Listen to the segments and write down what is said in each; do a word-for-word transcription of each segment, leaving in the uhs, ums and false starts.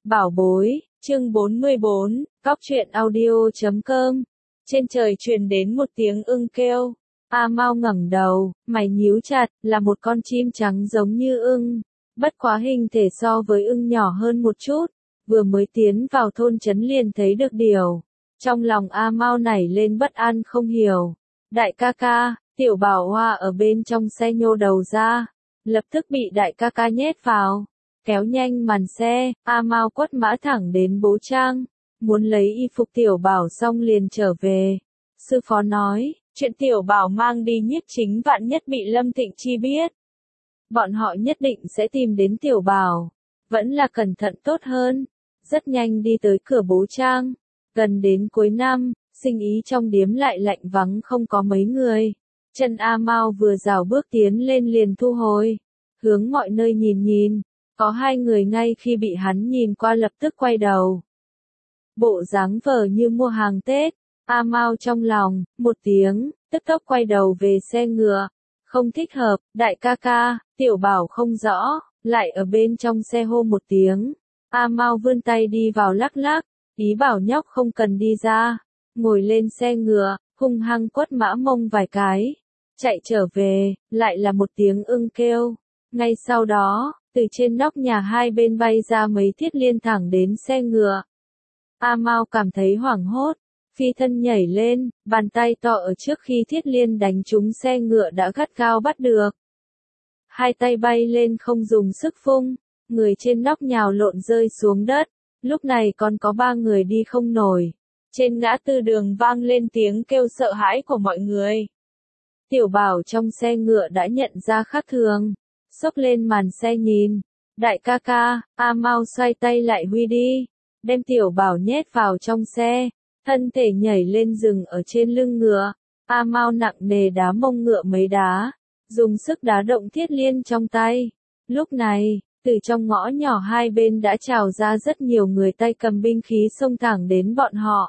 Bảo bối, chương bốn mươi bốn, Cóc truyện audio chấm com. Trên trời truyền đến một tiếng ưng kêu. A Mao ngẩng đầu, mày nhíu chặt, là một con chim trắng giống như ưng. Bất quá hình thể so với ưng nhỏ hơn một chút. Vừa mới tiến vào thôn trấn liền thấy được điều. Trong lòng A Mao nảy lên bất an không hiểu. Đại ca ca, tiểu bảo hoa ở bên trong xe nhô đầu ra. Lập tức bị đại ca ca nhét vào. Kéo nhanh màn xe, A Mao quất mã thẳng đến bố Trang. Muốn lấy y phục tiểu bảo xong liền trở về. Sư phó nói, chuyện tiểu bảo mang đi nhiếp chính vạn nhất bị Lâm Thịnh Chi biết. Bọn họ nhất định sẽ tìm đến tiểu bảo. Vẫn là cẩn thận tốt hơn. Rất nhanh đi tới cửa bố Trang. Gần đến cuối năm, sinh ý trong điếm lại lạnh vắng không có mấy người. Chân A Mao vừa rảo bước tiến lên liền thu hồi. Hướng mọi nơi nhìn nhìn. Có hai người ngay khi bị hắn nhìn qua lập tức quay đầu. Bộ dáng vờ như mua hàng Tết. A Mao trong lòng, một tiếng, tức tốc quay đầu về xe ngựa. Không thích hợp, đại ca ca, tiểu bảo không rõ, lại ở bên trong xe hô một tiếng. A Mao vươn tay đi vào lắc lắc, ý bảo nhóc không cần đi ra. Ngồi lên xe ngựa, hung hăng quất mã mông vài cái. Chạy trở về, lại là một tiếng ưng kêu. Ngay sau đó, từ trên nóc nhà hai bên bay ra mấy thiết liên thẳng đến xe ngựa. A Mao cảm thấy hoảng hốt, phi thân nhảy lên, bàn tay to ở trước khi thiết liên đánh trúng xe ngựa đã gắt gao bắt được. Hai tay bay lên không dùng sức vung, người trên nóc nhào lộn rơi xuống đất, lúc này còn có ba người đi không nổi. Trên ngã tư đường vang lên tiếng kêu sợ hãi của mọi người. Tiểu bảo trong xe ngựa đã nhận ra khác thường. Xốc lên màn xe nhìn. Đại ca ca, A Mao xoay tay lại huy đi. Đem tiểu bảo nhét vào trong xe. Thân thể nhảy lên rừng ở trên lưng ngựa. A Mao nặng nề đá mông ngựa mấy đá. Dùng sức đá động thiết liên trong tay. Lúc này, từ trong ngõ nhỏ hai bên đã trào ra rất nhiều người tay cầm binh khí xông thẳng đến bọn họ.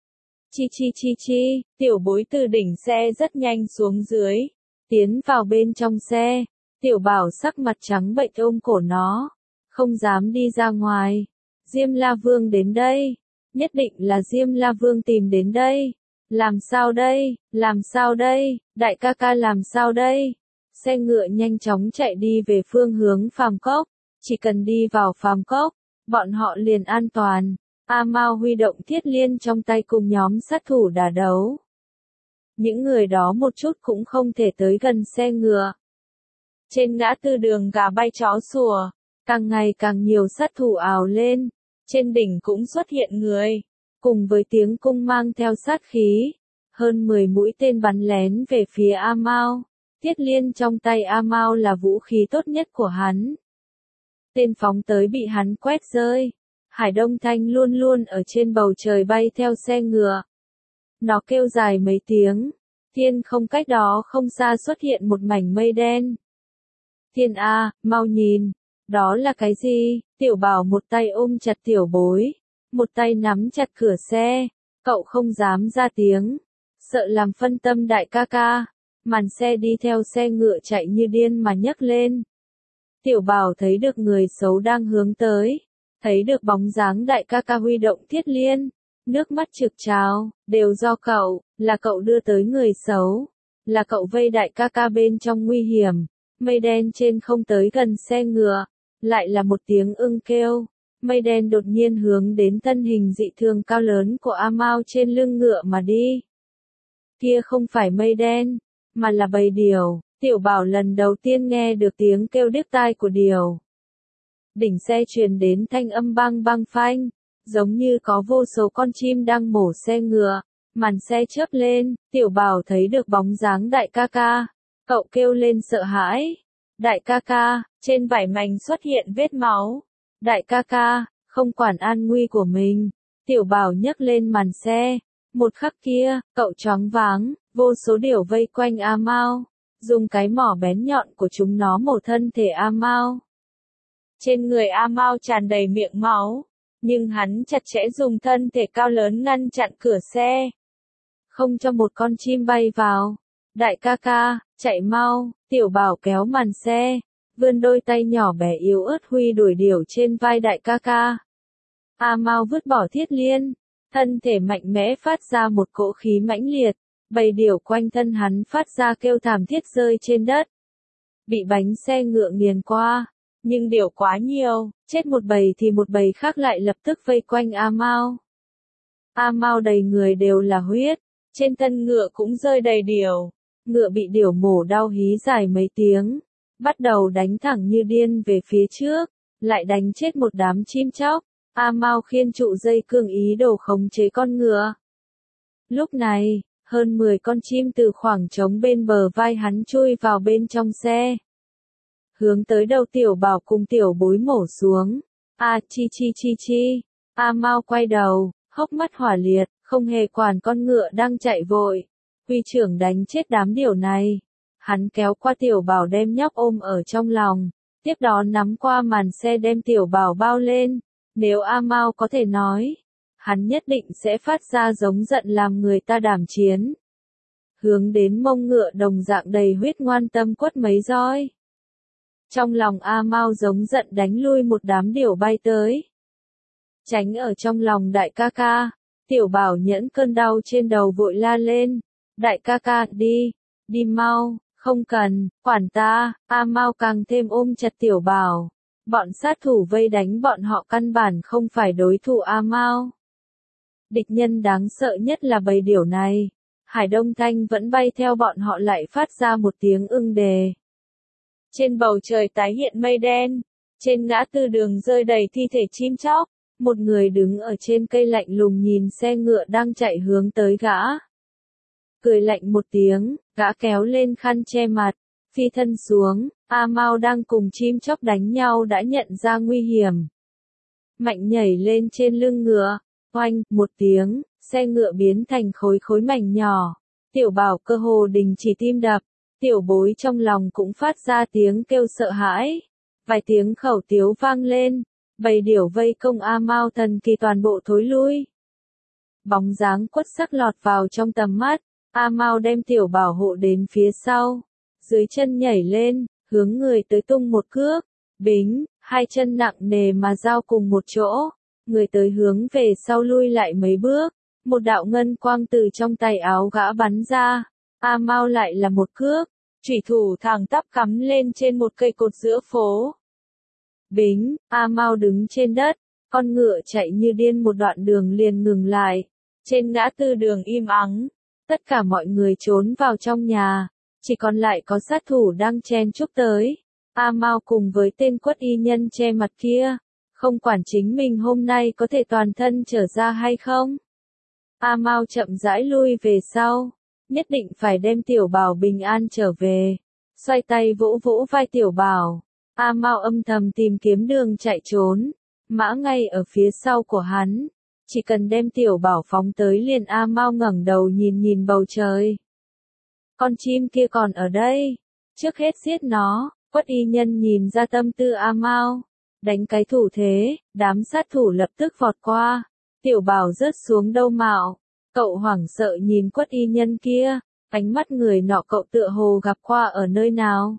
Chi chi chi chi, tiểu bối từ đỉnh xe rất nhanh xuống dưới. Tiến vào bên trong xe. Tiểu bảo sắc mặt trắng bệch ôm cổ nó, không dám đi ra ngoài. Diêm La Vương đến đây, nhất định là Diêm La Vương tìm đến đây. Làm sao đây, làm sao đây, đại ca ca làm sao đây? Xe ngựa nhanh chóng chạy đi về phương hướng Phàm Cốc, chỉ cần đi vào Phàm Cốc, bọn họ liền an toàn. A Mao huy động thiết liên trong tay cùng nhóm sát thủ đả đấu. Những người đó một chút cũng không thể tới gần xe ngựa. Trên ngã tư đường gà bay chó sủa, càng ngày càng nhiều sát thủ ào lên, trên đỉnh cũng xuất hiện người, cùng với tiếng cung mang theo sát khí, hơn mười mũi tên bắn lén về phía A Mao, thiết liên trong tay A Mao là vũ khí tốt nhất của hắn. Tên phóng tới bị hắn quét rơi, Hải Đông Thanh luôn luôn ở trên bầu trời bay theo xe ngựa. Nó kêu dài mấy tiếng, thiên không cách đó không xa xuất hiện một mảnh mây đen. Thiên A, mau nhìn, đó là cái gì? Tiểu bảo một tay ôm chặt tiểu bối, một tay nắm chặt cửa xe, cậu không dám ra tiếng, sợ làm phân tâm đại ca ca. Màn xe đi theo xe ngựa chạy như điên mà nhấc lên. Tiểu bảo thấy được người xấu đang hướng tới, thấy được bóng dáng đại ca ca huy động thiết liên, nước mắt trực trào, đều do cậu, là cậu đưa tới người xấu, là cậu vây đại ca ca bên trong nguy hiểm. Mây đen trên không tới gần xe ngựa, lại là một tiếng ưng kêu. Mây đen đột nhiên hướng đến thân hình dị thường cao lớn của A Mao trên lưng ngựa mà đi. Kia không phải mây đen, mà là bầy điểu. Tiểu bảo lần đầu tiên nghe được tiếng kêu điếc tai của điểu. Đỉnh xe truyền đến thanh âm băng băng phanh, giống như có vô số con chim đang mổ xe ngựa. Màn xe chớp lên, tiểu bảo thấy được bóng dáng đại ca ca. Cậu kêu lên sợ hãi. Đại ca ca, trên vải mảnh xuất hiện vết máu. Đại ca ca, không quản an nguy của mình. Tiểu bảo nhấc lên màn xe. Một khắc kia, cậu choáng váng, vô số điểu vây quanh A Mao. Dùng cái mỏ bén nhọn của chúng nó mổ thân thể A Mao. Trên người A Mao tràn đầy miệng máu. Nhưng hắn chặt chẽ dùng thân thể cao lớn ngăn chặn cửa xe. Không cho một con chim bay vào. Đại ca ca, chạy mau, tiểu bảo kéo màn xe, vươn đôi tay nhỏ bé yếu ớt huy đuổi điểu trên vai đại ca ca. A Mao vứt bỏ thiết liên, thân thể mạnh mẽ phát ra một cỗ khí mãnh liệt, bầy điểu quanh thân hắn phát ra kêu thảm thiết rơi trên đất. Bị bánh xe ngựa nghiền qua, nhưng điểu quá nhiều, chết một bầy thì một bầy khác lại lập tức vây quanh A Mao. A Mao đầy người đều là huyết, trên thân ngựa cũng rơi đầy điểu, ngựa bị điểu mổ đau hí dài mấy tiếng, bắt đầu đánh thẳng như điên về phía trước, lại đánh chết một đám chim chóc. A Mao khiên trụ dây cương ý đồ khống chế con ngựa. Lúc này, hơn mười con chim từ khoảng trống bên bờ vai hắn chui vào bên trong xe. Hướng tới đầu tiểu bảo cùng tiểu bối mổ xuống. A chi chi chi chi. A Mao quay đầu, hốc mắt hỏa liệt, không hề quản con ngựa đang chạy vội. Huy trưởng đánh chết đám điểu này. Hắn kéo qua tiểu bảo đem nhóc ôm ở trong lòng. Tiếp đó nắm qua màn xe đem tiểu bảo bao lên. Nếu A Mao có thể nói, hắn nhất định sẽ phát ra giống giận làm người ta đảm chiến. Hướng đến mông ngựa đồng dạng đầy huyết ngoan tâm quất mấy roi. Trong lòng A Mao giống giận đánh lui một đám điểu bay tới. Tránh ở trong lòng đại ca ca, tiểu bảo nhẫn cơn đau trên đầu vội la lên. Đại ca ca, đi, đi mau, không cần, quản ta. A Mao càng thêm ôm chặt tiểu bảo. Bọn sát thủ vây đánh bọn họ căn bản không phải đối thủ A Mao. Địch nhân đáng sợ nhất là bầy điểu này. Hải Đông Thanh vẫn bay theo bọn họ lại phát ra một tiếng ưng đề. Trên bầu trời tái hiện mây đen. Trên ngã tư đường rơi đầy thi thể chim chóc. Một người đứng ở trên cây lạnh lùng nhìn xe ngựa đang chạy hướng tới gã. Cười lạnh một tiếng, gã kéo lên khăn che mặt, phi thân xuống. A Mao đang cùng chim chóc đánh nhau đã nhận ra nguy hiểm. Mạnh nhảy lên trên lưng ngựa, oanh, một tiếng, xe ngựa biến thành khối khối mảnh nhỏ. Tiểu bảo cơ hồ đình chỉ tim đập, tiểu bối trong lòng cũng phát ra tiếng kêu sợ hãi. Vài tiếng khẩu tiếu vang lên, bầy điểu vây công A Mao thần kỳ toàn bộ thối lui. Bóng dáng quất sắc lọt vào trong tầm mắt, A Mao đem tiểu bảo hộ đến phía sau, dưới chân nhảy lên. Hướng người tới tung một cước, bính, hai chân nặng nề mà giao cùng một chỗ, người tới hướng về sau lui lại mấy bước, một đạo ngân quang từ trong tay áo gã bắn ra, A Mao lại là một cước, chủy thủ thẳng tắp cắm lên trên một cây cột giữa phố. Bính, A Mao đứng trên đất, con ngựa chạy như điên một đoạn đường liền ngừng lại, trên ngã tư đường im ắng, tất cả mọi người trốn vào trong nhà. Chỉ còn lại có sát thủ đang chen chúc tới. A Mao cùng với tên quất y nhân che mặt kia, không quản chính mình hôm nay có thể toàn thân trở ra hay không. A Mao chậm rãi lui về sau, nhất định phải đem tiểu bảo bình an trở về. Xoay tay vỗ vỗ vai tiểu bảo, A Mao âm thầm tìm kiếm đường chạy trốn, mã ngay ở phía sau của hắn. Chỉ cần đem tiểu bảo phóng tới liền. A Mao ngẩng đầu nhìn nhìn bầu trời. Con chim kia còn ở đây, trước hết giết nó. Quất y nhân nhìn ra tâm tư A Mao, đánh cái thủ thế, đám sát thủ lập tức vọt qua, tiểu bảo rớt xuống đâu mạo, cậu hoảng sợ nhìn quất y nhân kia, ánh mắt người nọ cậu tựa hồ gặp qua ở nơi nào.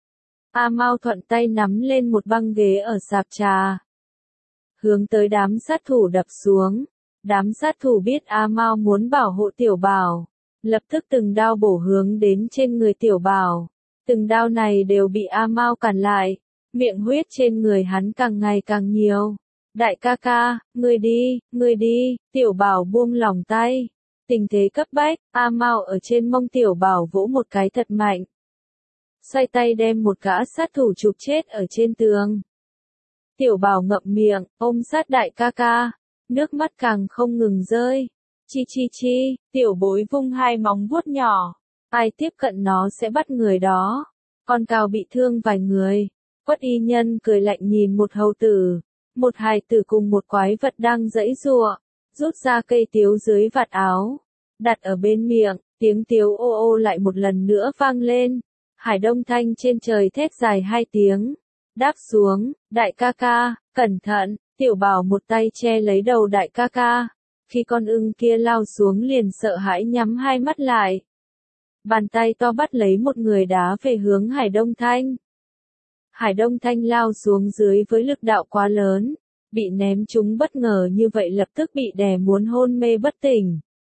A Mao thuận tay nắm lên một băng ghế ở sạp trà, hướng tới đám sát thủ đập xuống, đám sát thủ biết A Mao muốn bảo hộ tiểu bảo, lập tức từng đao bổ hướng đến trên người tiểu bảo. Từng đao này đều bị A Mao cản lại, miệng huyết trên người hắn càng ngày càng nhiều. Đại ca ca, ngươi đi, ngươi đi, tiểu bảo buông lỏng tay. Tình thế cấp bách, A Mao ở trên mông tiểu bảo vỗ một cái thật mạnh. Xoay tay đem một gã sát thủ chụp chết ở trên tường. Tiểu bảo ngậm miệng, ôm sát đại ca ca, nước mắt càng không ngừng rơi. Chi chi chi, tiểu bối vung hai móng vuốt nhỏ. Ai tiếp cận nó sẽ bắt người đó. Con cào bị thương vài người. Quất y nhân cười lạnh nhìn một hầu tử. Một hài tử cùng một quái vật đang giãy giụa. Rút ra cây tiếu dưới vạt áo. Đặt ở bên miệng. Tiếng tiếu ô ô lại một lần nữa vang lên. Hải Đông Thanh trên trời thét dài hai tiếng. Đáp xuống. Đại ca ca, cẩn thận. Tiểu bảo một tay che lấy đầu đại ca ca. Khi con ưng kia lao xuống liền sợ hãi nhắm hai mắt lại. Bàn tay to bắt lấy một người đá về hướng Hải Đông Thanh. Hải Đông Thanh lao xuống dưới với lực đạo quá lớn, bị ném chúng bất ngờ như vậy lập tức bị đè muốn hôn mê bất tỉnh.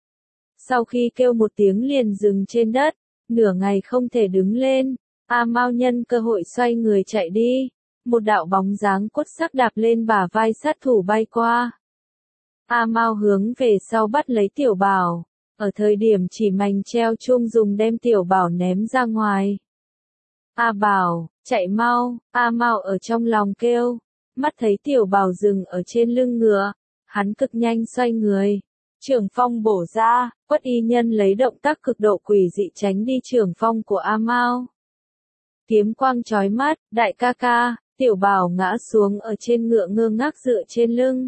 Sau khi kêu một tiếng liền dừng trên đất, nửa ngày không thể đứng lên, A Mao nhân cơ hội xoay người chạy đi, một đạo bóng dáng cốt sắc đạp lên bả vai sát thủ bay qua. A Mao hướng về sau bắt lấy Tiểu Bảo, ở thời điểm chỉ mảnh treo chuông dùng đem Tiểu Bảo ném ra ngoài. A Bảo, chạy mau, A Mao ở trong lòng kêu, mắt thấy Tiểu Bảo dừng ở trên lưng ngựa, hắn cực nhanh xoay người. Trường phong bổ ra, Quất y nhân lấy động tác cực độ quỷ dị tránh đi trường phong của A Mao. Kiếm quang chói mắt, đại ca ca, Tiểu Bảo ngã xuống ở trên ngựa ngơ ngác dựa trên lưng.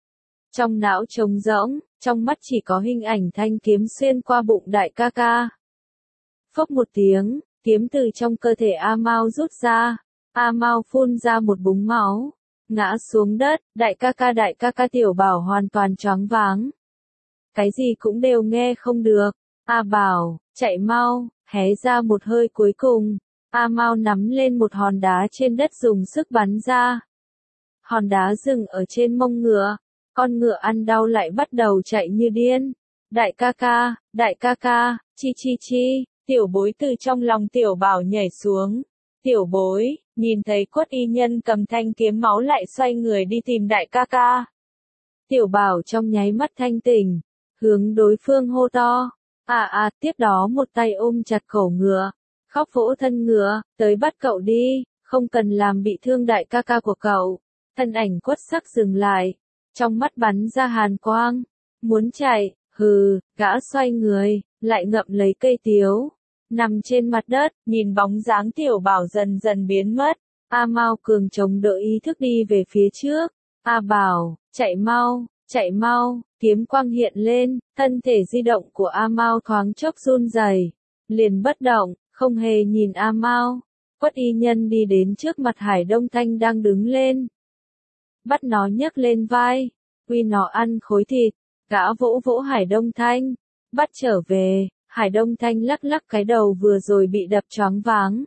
Trong não trống rỗng, trong mắt chỉ có hình ảnh thanh kiếm xuyên qua bụng đại ca ca. Phốc một tiếng, kiếm từ trong cơ thể A Mao rút ra, A Mao phun ra một búng máu, ngã xuống đất, đại ca ca đại ca ca Tiểu Bảo hoàn toàn choáng váng. Cái gì cũng đều nghe không được, A Bảo, chạy mau, hé ra một hơi cuối cùng, A Mao nắm lên một hòn đá trên đất dùng sức bắn ra. Hòn đá dừng ở trên mông ngựa, con ngựa ăn đau lại bắt đầu chạy như điên. Đại ca ca, đại ca ca, chi chi chi, Tiểu Bối từ trong lòng Tiểu Bảo nhảy xuống. Tiểu Bối, nhìn thấy Quất y nhân cầm thanh kiếm máu lại xoay người đi tìm đại ca ca. Tiểu Bảo trong nháy mắt thanh tỉnh, hướng đối phương hô to. À à, tiếp đó một tay ôm chặt cổ ngựa, khóc vỗ thân ngựa, tới bắt cậu đi, không cần làm bị thương đại ca ca của cậu. Thân ảnh Quất sắc dừng lại, trong mắt bắn ra hàn quang, muốn chạy, hừ, gã xoay người, lại ngậm lấy cây tiếu, nằm trên mặt đất, nhìn bóng dáng Tiểu Bảo dần dần biến mất. A Mao cường chống đỡ ý thức đi về phía trước. A Bảo, chạy mau, chạy mau, kiếm quang hiện lên, thân thể di động của A Mao thoáng chốc run rẩy, liền bất động, không hề nhìn A Mao. Quất y nhân đi đến trước mặt Hải Đông Thanh đang đứng lên, bắt nó nhấc lên vai, uy nó ăn khối thịt. Gã vỗ vỗ Hải Đông Thanh, bắt trở về. Hải Đông Thanh lắc lắc cái đầu vừa rồi bị đập choáng váng,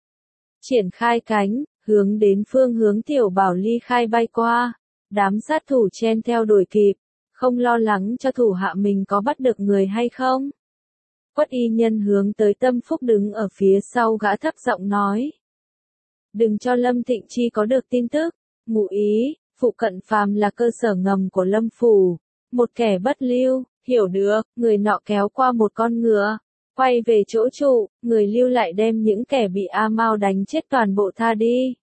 triển khai cánh, hướng đến phương hướng Tiểu Bảo ly khai bay qua. Đám sát thủ chen theo đuổi kịp, không lo lắng cho thủ hạ mình có bắt được người hay không. Quất y nhân hướng tới Tâm Phúc đứng ở phía sau gã thấp giọng nói. Đừng cho Lâm Thịnh Chi có được tin tức. Ngụ ý, phụ cận phàm là cơ sở ngầm của Lâm Phủ. Một kẻ bất lưu, hiểu được, người nọ kéo qua một con ngựa, quay về chỗ trụ, người lưu lại đem những kẻ bị A Mao đánh chết toàn bộ tha đi.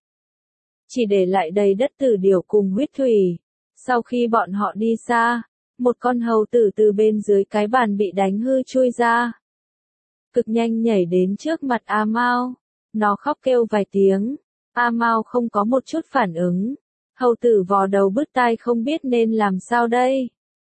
Chỉ để lại đầy đất tử điểu cùng huyết thủy. Sau khi bọn họ đi xa, một con hầu tử từ bên dưới cái bàn bị đánh hư chui ra. Cực nhanh nhảy đến trước mặt A Mao, nó khóc kêu vài tiếng, A Mao không có một chút phản ứng. Hầu tử vò đầu bứt tai không biết nên làm sao đây.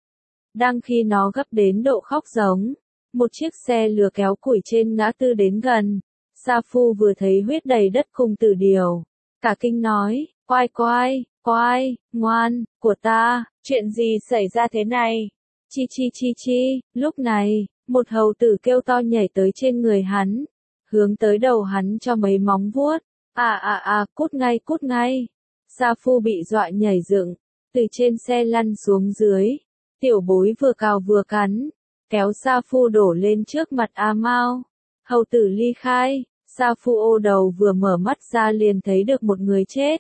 Đang khi nó gấp đến độ khóc giống, một chiếc xe lừa kéo củi trên ngã tư đến gần. Sa Phu vừa thấy huyết đầy đất cùng tử điểu, cả kinh nói, quai quai, quai, ngoan, của ta, chuyện gì xảy ra thế này? Chi chi chi chi, lúc này, một hầu tử kêu to nhảy tới trên người hắn, hướng tới đầu hắn cho mấy móng vuốt. À à à, cút ngay cút ngay. Sa Phu bị dọa nhảy dựng, từ trên xe lăn xuống dưới. Tiểu Bối vừa cào vừa cắn, kéo Sa Phu đổ lên trước mặt A Mao. Hầu tử ly khai, Sa Phu ô đầu vừa mở mắt ra liền thấy được một người chết.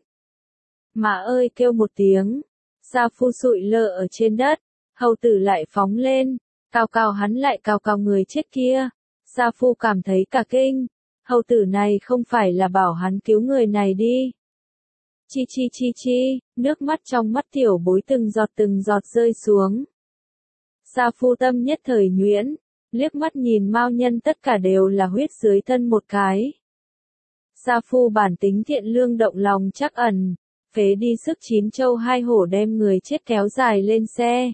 Mà ơi kêu một tiếng, Sa Phu sụi lơ ở trên đất, hầu tử lại phóng lên, cào cào hắn lại cào cào người chết kia. Sa Phu cảm thấy cả kinh, hầu tử này không phải là bảo hắn cứu người này đi. Chi chi chi chi, nước mắt trong mắt Tiểu Bối từng giọt từng giọt rơi xuống. Sa Phu tâm nhất thời nhuyễn, liếc mắt nhìn Mao nhân tất cả đều là huyết dưới thân một cái. Sa Phu bản tính thiện lương động lòng chắc ẩn, phế đi sức chín châu hai hổ đem người chết kéo dài lên xe.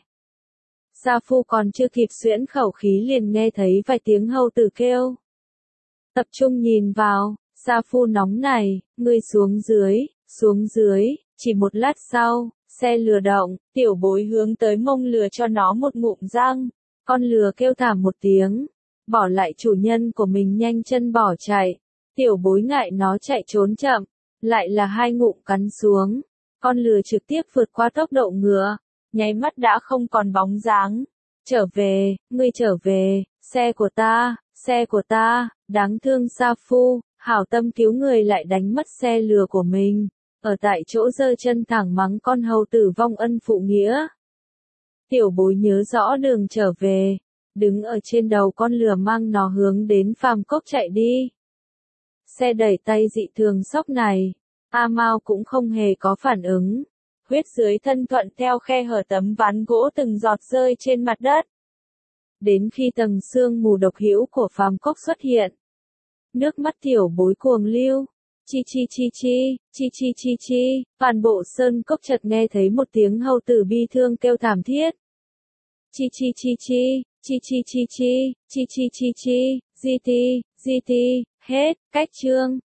Sa Phu còn chưa kịp xuyễn khẩu khí liền nghe thấy vài tiếng hầu tử kêu. Tập trung nhìn vào, Sa Phu nóng này, ngươi xuống dưới, xuống dưới, chỉ một lát sau, xe lừa động, Tiểu Bối hướng tới mông lừa cho nó một ngụm răng, con lừa kêu thảm một tiếng, bỏ lại chủ nhân của mình nhanh chân bỏ chạy. Tiểu Bối ngại nó chạy trốn chậm, lại là hai ngụm cắn xuống, Con lừa trực tiếp vượt qua tốc độ ngựa, nháy mắt đã không còn bóng dáng. Trở về, ngươi trở về, xe của ta, xe của ta, đáng thương Sa Phu, hảo tâm cứu người lại đánh mất xe lừa của mình, ở tại chỗ giơ chân thẳng mắng con hầu tử vong ân phụ nghĩa. Tiểu bối nhớ rõ đường trở về, đứng ở trên đầu con lừa mang nó hướng đến phàm cốc chạy đi. Xe đẩy tay dị thường sốc này, A Mao cũng không hề có phản ứng. Huyết dưới thân thuận theo khe hở tấm ván gỗ từng giọt rơi trên mặt đất. Đến khi tầng sương mù độc hữu của phàm cốc xuất hiện, nước mắt tiểu bối cuồng lưu, chi chi chi chi, chi chi chi chi, toàn bộ sơn cốc chợt nghe thấy một tiếng hầu tử bi thương kêu thảm thiết. Chi chi chi chi, chi chi chi chi, chi chi chi chi, di ti, di ti, hết, cách chương.